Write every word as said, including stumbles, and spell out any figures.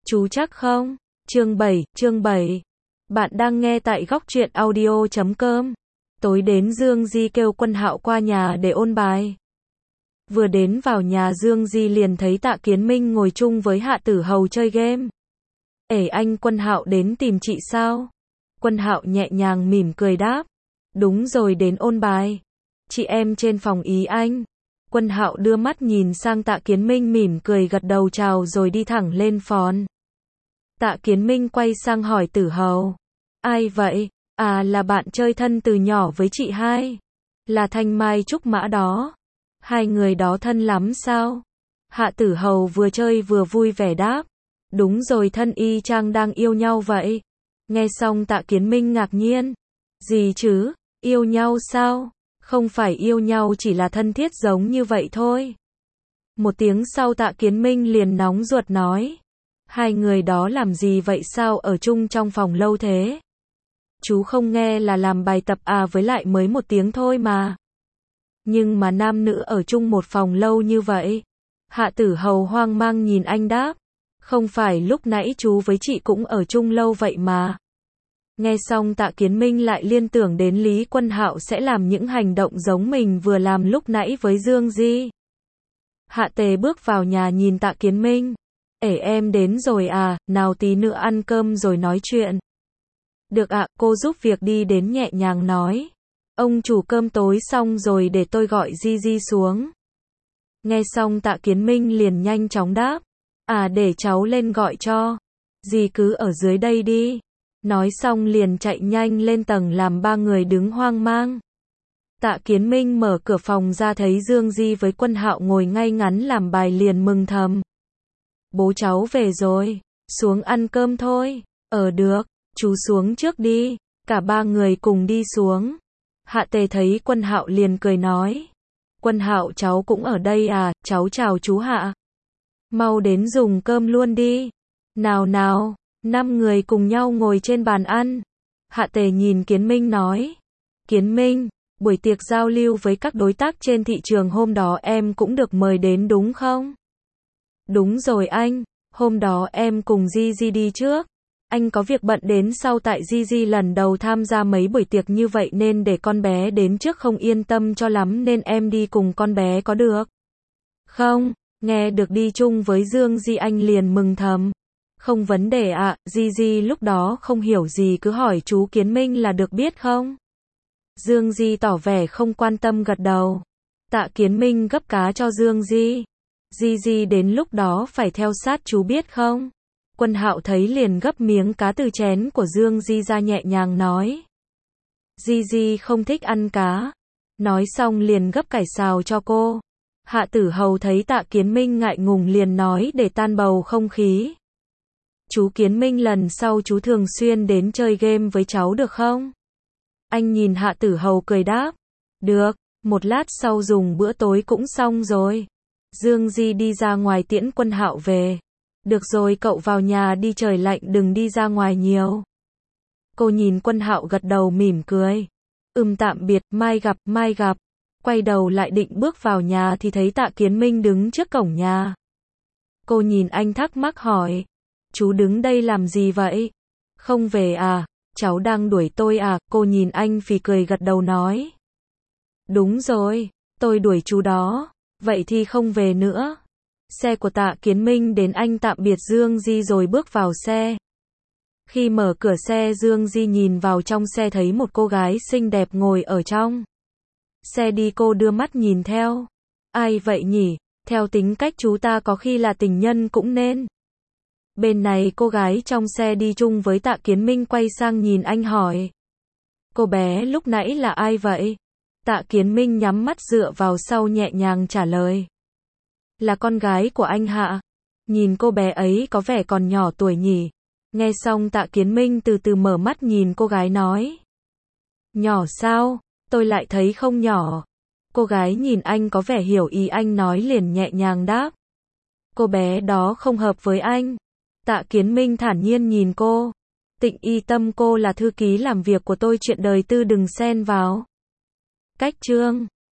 Chú chắc không? Chương bảy, chương bảy. Bạn đang nghe tại góc truyện audio chấm com. Tối đến Dương Di kêu Quân Hạo qua nhà để ôn bài. Vừa đến vào nhà Dương Di liền thấy Tạ Kiến Minh ngồi chung với Hạ Tử Hầu chơi game. Ể anh Quân Hạo đến tìm chị sao? Quân Hạo nhẹ nhàng mỉm cười đáp. Đúng rồi, đến ôn bài. Chị em trên phòng ý anh. Quân Hạo đưa mắt nhìn sang Tạ Kiến Minh mỉm cười gật đầu chào rồi đi thẳng lên phón. Tạ Kiến Minh quay sang hỏi Tử Hầu. Ai vậy? À, là bạn chơi thân từ nhỏ với chị hai. Là Thanh Mai Trúc Mã đó. Hai người đó thân lắm sao? Hạ Tử Hầu vừa chơi vừa vui vẻ đáp. Đúng rồi, thân y chang đang yêu nhau vậy. Nghe xong Tạ Kiến Minh ngạc nhiên. Gì chứ? Yêu nhau sao? Không phải yêu nhau, chỉ là thân thiết giống như vậy thôi. Một tiếng sau Tạ Kiến Minh liền nóng ruột nói. Hai người đó làm gì vậy, sao ở chung trong phòng lâu thế? Chú không nghe là làm bài tập à, với lại mới một tiếng thôi mà. Nhưng mà nam nữ ở chung một phòng lâu như vậy. Hạ Tử Hầu hoang mang nhìn anh đáp. Không phải lúc nãy chú với chị cũng ở chung lâu vậy mà. Nghe xong Tạ Kiến Minh lại liên tưởng đến Lý Quân Hạo sẽ làm những hành động giống mình vừa làm lúc nãy với Dương Di. Hạ Tề bước vào nhà nhìn Tạ Kiến Minh. Ể em đến rồi à, nào tí nữa ăn cơm rồi nói chuyện. Được ạ, cô giúp việc đi đến nhẹ nhàng nói. Ông chủ cơm tối xong rồi để tôi gọi Di Di xuống. Nghe xong Tạ Kiến Minh liền nhanh chóng đáp. À, để cháu lên gọi cho. Dì cứ ở dưới đây đi. Nói xong liền chạy nhanh lên tầng làm ba người đứng hoang mang. Tạ Kiến Minh mở cửa phòng ra thấy Dương Di với Quân Hạo ngồi ngay ngắn làm bài liền mừng thầm. Bố cháu về rồi, xuống ăn cơm thôi. Ờ được, chú xuống trước đi. Cả ba người cùng đi xuống. Hạ Tề thấy Quân Hạo liền cười nói. Quân Hạo, cháu cũng ở đây à, cháu chào chú Hạ. Mau đến dùng cơm luôn đi. Nào nào. Năm người cùng nhau ngồi trên bàn ăn. Hạ Tề nhìn Kiến Minh nói. Kiến Minh, buổi tiệc giao lưu với các đối tác trên thị trường hôm đó em cũng được mời đến đúng không? Đúng rồi anh, hôm đó em cùng Di Di đi trước. Anh có việc bận đến sau, tại Di Di lần đầu tham gia mấy buổi tiệc như vậy nên để con bé đến trước không yên tâm cho lắm nên em đi cùng con bé có được? Không, nghe được đi chung với Dương Di anh liền mừng thầm. Không vấn đề ạ, à, Di Di lúc đó không hiểu gì cứ hỏi chú Kiến Minh là được biết không? Dương Di tỏ vẻ không quan tâm gật đầu. Tạ Kiến Minh gấp cá cho Dương Di. Di Di đến lúc đó phải theo sát chú biết không? Quân Hạo thấy liền gấp miếng cá từ chén của Dương Di ra nhẹ nhàng nói. Di Di không thích ăn cá. Nói xong liền gấp cải xào cho cô. Hạ Tử Hầu thấy Tạ Kiến Minh ngại ngùng liền nói để tan bầu không khí. Chú Kiến Minh, lần sau chú thường xuyên đến chơi game với cháu được không? Anh nhìn Hạ Tử Hầu cười đáp. Được, một lát sau dùng bữa tối cũng xong rồi. Dương Di đi ra ngoài tiễn Quân Hạo về. Được rồi, cậu vào nhà đi, trời lạnh đừng đi ra ngoài nhiều. Cô nhìn Quân Hạo gật đầu mỉm cười. Ừm, tạm biệt, mai gặp, mai gặp. Quay đầu lại định bước vào nhà thì thấy Tạ Kiến Minh đứng trước cổng nhà. Cô nhìn anh thắc mắc hỏi. Chú đứng đây làm gì vậy? Không về à? Cháu đang đuổi tôi à? Cô nhìn anh phì cười gật đầu nói. Đúng rồi, tôi đuổi chú đó. Vậy thì không về nữa. Xe của Tạ Kiến Minh đến, anh tạm biệt Dương Di rồi bước vào xe. Khi mở cửa xe, Dương Di nhìn vào trong xe thấy một cô gái xinh đẹp ngồi ở trong xe đi, cô đưa mắt nhìn theo. Ai vậy nhỉ? Theo tính cách chú ta có khi là tình nhân cũng nên. Bên này cô gái trong xe đi chung với Tạ Kiến Minh quay sang nhìn anh hỏi. Cô bé lúc nãy là ai vậy? Tạ Kiến Minh nhắm mắt dựa vào sau nhẹ nhàng trả lời. Là con gái của anh Hạ. Nhìn cô bé ấy có vẻ còn nhỏ tuổi nhỉ? Nghe xong Tạ Kiến Minh từ từ mở mắt nhìn cô gái nói. Nhỏ sao? Tôi lại thấy không nhỏ. Cô gái nhìn anh có vẻ hiểu ý anh nói liền nhẹ nhàng đáp. Cô bé đó không hợp với anh. Tạ Kiến Minh thản nhiên nhìn cô. Tịnh y tâm, cô là thư ký làm việc của tôi, chuyện đời tư đừng xen vào. Cách chương